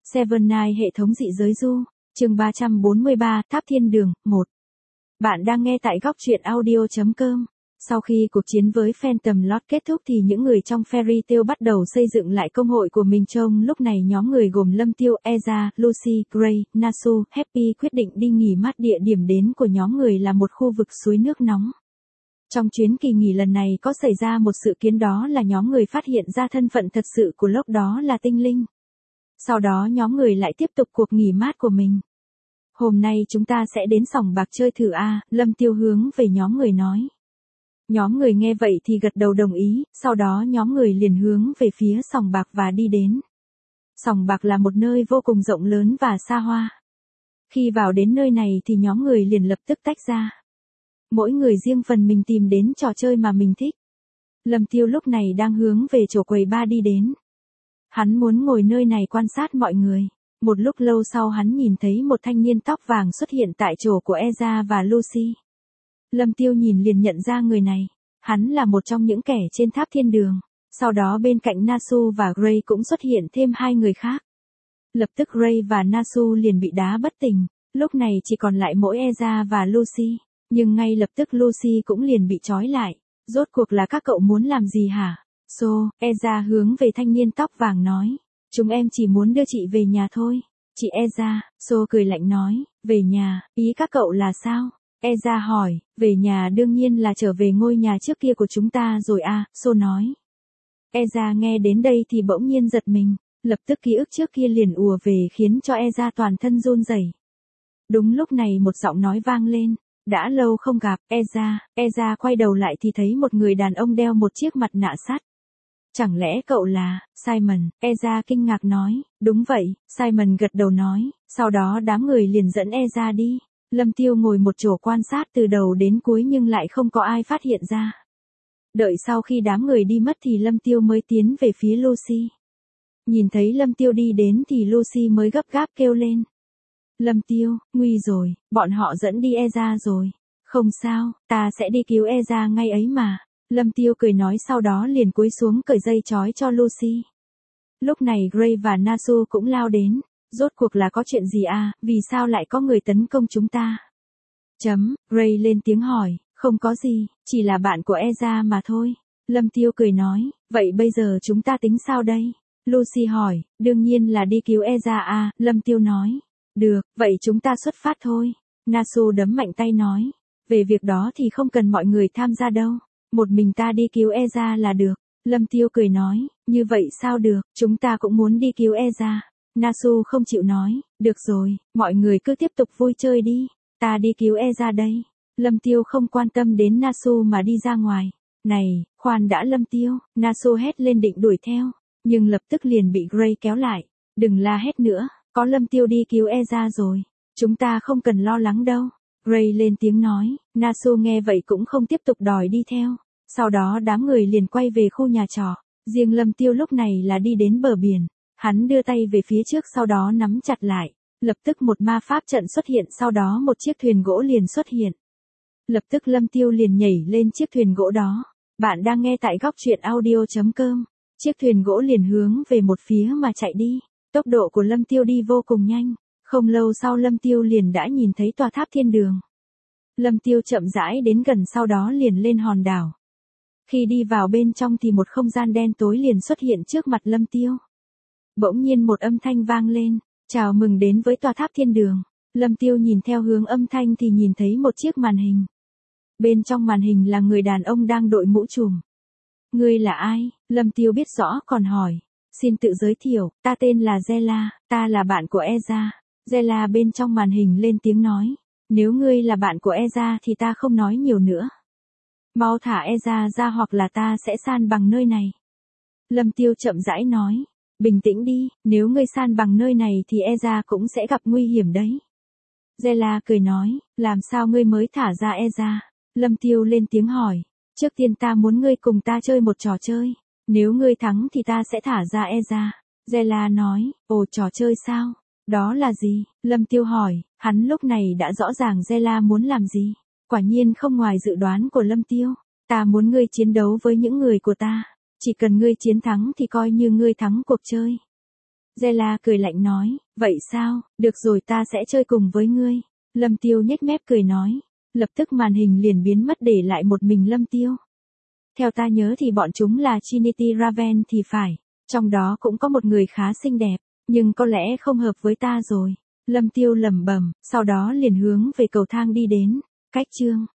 Seven Night hệ thống dị giới du, chương 343, Tháp Thiên Đường, 1. Bạn đang nghe tại góc truyện audio.com. Sau khi cuộc chiến với Phantom Lord kết thúc thì những người trong Fairy Tail bắt đầu xây dựng lại công hội của mình. Trong lúc này nhóm người gồm Lâm Tiêu, Eza, Lucy, Gray, Nasu, Happy quyết định đi nghỉ mát. Địa điểm đến của nhóm người là một khu vực suối nước nóng. Trong chuyến kỳ nghỉ lần này có xảy ra một sự kiện, đó là nhóm người phát hiện ra thân phận thật sự của Locke, đó là tinh linh. Sau đó nhóm người lại tiếp tục cuộc nghỉ mát của mình. Hôm nay chúng ta sẽ đến sòng bạc chơi thử a, Lâm Tiêu hướng về nhóm người nói. Nhóm người nghe vậy thì gật đầu đồng ý, sau đó nhóm người liền hướng về phía sòng bạc và đi đến. Sòng bạc là một nơi vô cùng rộng lớn và xa hoa. Khi vào đến nơi này thì nhóm người liền lập tức tách ra. Mỗi người riêng phần mình tìm đến trò chơi mà mình thích. Lâm Tiêu lúc này đang hướng về chỗ quầy bar đi đến. Hắn muốn ngồi nơi này quan sát mọi người. Một lúc lâu sau hắn nhìn thấy một thanh niên tóc vàng xuất hiện tại chỗ của Eza và Lucy. Lâm Tiêu nhìn liền nhận ra người này. Hắn là một trong những kẻ trên tháp thiên đường. Sau đó bên cạnh Nasu và Gray cũng xuất hiện thêm hai người khác. Lập tức Gray và Nasu liền bị đá bất tỉnh. Lúc này chỉ còn lại mỗi Eza và Lucy. Nhưng ngay lập tức Lucy cũng liền bị trói lại. Rốt cuộc là các cậu muốn làm gì hả? Eza hướng về thanh niên tóc vàng nói. Chúng em chỉ muốn đưa chị về nhà thôi. Chị Eza, cười lạnh nói. Về nhà, ý các cậu là sao? Eza hỏi. Về nhà đương nhiên là trở về ngôi nhà trước kia của chúng ta rồi à, nói. Eza nghe đến đây thì bỗng nhiên giật mình. Lập tức ký ức trước kia liền ùa về khiến cho Eza toàn thân run rẩy. Đúng lúc này một giọng nói vang lên. Đã lâu không gặp, Eza quay đầu lại thì thấy một người đàn ông đeo một chiếc mặt nạ sắt. Chẳng lẽ cậu là Simon? Eza kinh ngạc nói. Đúng vậy, Simon gật đầu nói. Sau đó đám người liền dẫn Eza đi. Lâm Tiêu ngồi một chỗ quan sát từ đầu đến cuối nhưng lại không có ai phát hiện ra. Đợi sau khi đám người đi mất thì Lâm Tiêu mới tiến về phía Lucy. Nhìn thấy Lâm Tiêu đi đến thì Lucy mới gấp gáp kêu lên. Lâm Tiêu, nguy rồi, bọn họ dẫn đi Eza rồi. Không sao, ta sẽ đi cứu Eza ngay ấy mà. Lâm Tiêu cười nói, sau đó liền cúi xuống cởi dây trói cho Lucy. Lúc này Gray và Nasu cũng lao đến. Rốt cuộc là có chuyện gì à, vì sao lại có người tấn công chúng ta? Gray lên tiếng hỏi, không có gì, chỉ là bạn của Eza mà thôi. Lâm Tiêu cười nói, vậy bây giờ chúng ta tính sao đây? Lucy hỏi, đương nhiên là đi cứu Eza à, Lâm Tiêu nói. Được, vậy chúng ta xuất phát thôi. Nasu đấm mạnh tay nói. Về việc đó thì không cần mọi người tham gia đâu. Một mình ta đi cứu Eza là được. Lâm Tiêu cười nói. Như vậy sao được, chúng ta cũng muốn đi cứu Eza. Nasu không chịu nói. Được rồi, mọi người cứ tiếp tục vui chơi đi. Ta đi cứu Eza đây. Lâm Tiêu không quan tâm đến Nasu mà đi ra ngoài. Này, khoan đã Lâm Tiêu. Nasu hét lên định đuổi theo. Nhưng lập tức liền bị Gray kéo lại. Đừng la hét nữa. Có Lâm Tiêu đi cứu Eza rồi. Chúng ta không cần lo lắng đâu. Gray lên tiếng nói. Nasu nghe vậy cũng không tiếp tục đòi đi theo. Sau đó đám người liền quay về khu nhà trọ. Riêng Lâm Tiêu lúc này là đi đến bờ biển. Hắn đưa tay về phía trước sau đó nắm chặt lại. Lập tức một ma pháp trận xuất hiện, sau đó một chiếc thuyền gỗ liền xuất hiện. Lập tức Lâm Tiêu liền nhảy lên chiếc thuyền gỗ đó. Bạn đang nghe tại góc truyện audio.com. Chiếc thuyền gỗ liền hướng về một phía mà chạy đi. Tốc độ của Lâm Tiêu đi vô cùng nhanh. Không lâu sau Lâm Tiêu liền đã nhìn thấy tòa tháp thiên đường. Lâm Tiêu chậm rãi đến gần, sau đó liền lên hòn đảo. Khi đi vào bên trong thì một không gian đen tối liền xuất hiện trước mặt Lâm Tiêu. Bỗng nhiên một âm thanh vang lên. Chào mừng đến với tòa tháp thiên đường. Lâm Tiêu nhìn theo hướng âm thanh thì nhìn thấy một chiếc màn hình. Bên trong màn hình là người đàn ông đang đội mũ trùm. Ngươi là ai? Lâm Tiêu biết rõ còn hỏi. Xin tự giới thiệu, ta tên là Zella, ta là bạn của Eza. Zella bên trong màn hình lên tiếng nói. Nếu ngươi là bạn của Eza thì ta không nói nhiều nữa. Mau thả Eza ra hoặc là ta sẽ san bằng nơi này. Lâm Tiêu chậm rãi nói. Bình tĩnh đi, nếu ngươi san bằng nơi này thì Eza cũng sẽ gặp nguy hiểm đấy. Zella cười nói. Làm sao ngươi mới thả ra Eza? Lâm Tiêu lên tiếng hỏi. Trước tiên ta muốn ngươi cùng ta chơi một trò chơi. Nếu ngươi thắng thì ta sẽ thả ra Eza. Zella nói. Ồ, trò chơi sao? Đó là gì? Lâm Tiêu hỏi. Hắn lúc này đã rõ ràng Zella muốn làm gì. Quả nhiên không ngoài dự đoán của Lâm Tiêu. Ta muốn ngươi chiến đấu với những người của ta. Chỉ cần ngươi chiến thắng thì coi như ngươi thắng cuộc chơi. Zela cười lạnh nói, vậy sao, được rồi ta sẽ chơi cùng với ngươi. Lâm Tiêu nhếch mép cười nói. Lập tức màn hình liền biến mất để lại một mình Lâm Tiêu. Theo ta nhớ thì bọn chúng là Trinity Raven thì phải. Trong đó cũng có một người khá xinh đẹp, nhưng có lẽ không hợp với ta rồi. Lâm Tiêu lẩm bẩm, sau đó liền hướng về cầu thang đi đến. Cách chương